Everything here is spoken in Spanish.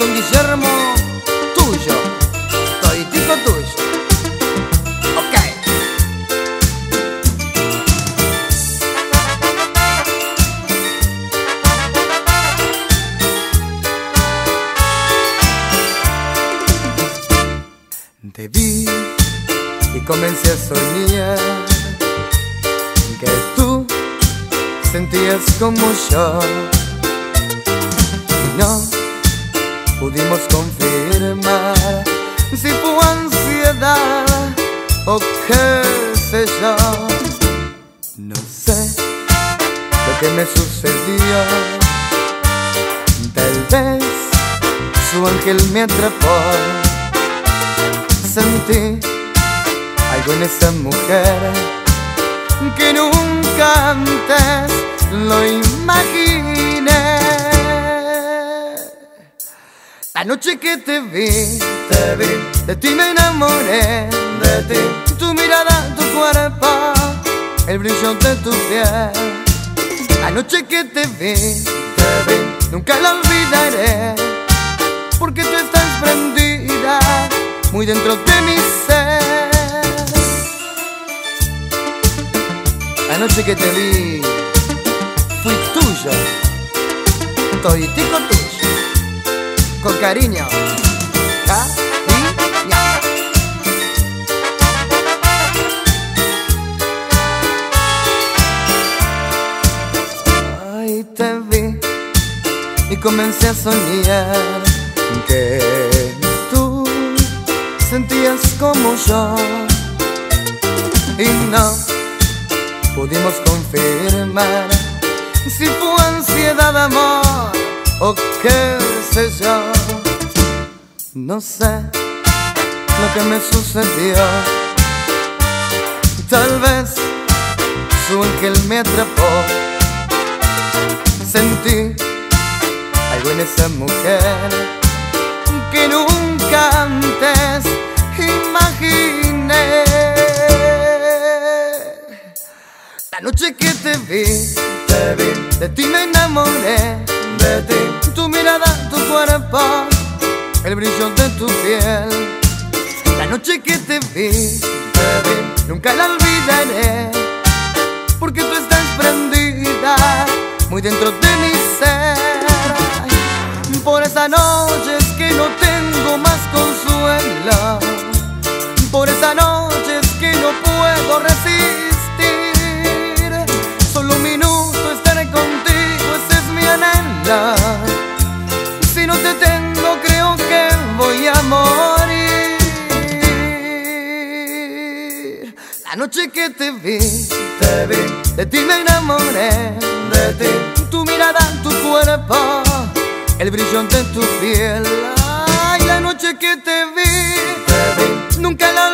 Don Guillermo, tuyo, toditico tuyo. Ok. Te vi y comencé a soñar que tú sentías como yo y no pudimos confirmar si fue ansiedad o qué sé yo. No sé lo que me sucedió, tal vez su ángel me atrapó. Sentí algo en esa mujer que nunca antes lo imaginé. La noche que te vi, de ti me enamoré, de ti, tu mirada, tu cuerpo, el brillo de tu piel. La noche que te vi, nunca la olvidaré, porque tú estás prendida muy dentro de mi ser. La noche que te vi, fui tuyo, toditico tuyo, con cariño, cariño. Ay, te vi y comencé a soñar que tú sentías como yo y no pudimos confirmar si fue ansiedad, amor o qué sé yo. No sé lo que me sucedió, tal vez su ángel me atrapó. Sentí algo en esa mujer que nunca antes imaginé. La noche que te vi, de ti me enamoré, de ti, tu mirada, tu cuerpo, el brillo de tu piel. La noche que te vi, nunca la olvidaré, porque tú estás prendida muy dentro de mi ser. Por esas noches que no tengo más consuelo, por esas noches que no puedo resistir. Solo un minuto estaré contigo, ese es mi anhelo. Si no te tengo, creo que voy a morir. La noche que te vi, de ti me enamoré, de ti, tu mirada, tu cuerpo, el brillo de tu piel. Ay, la noche que te vi, nunca la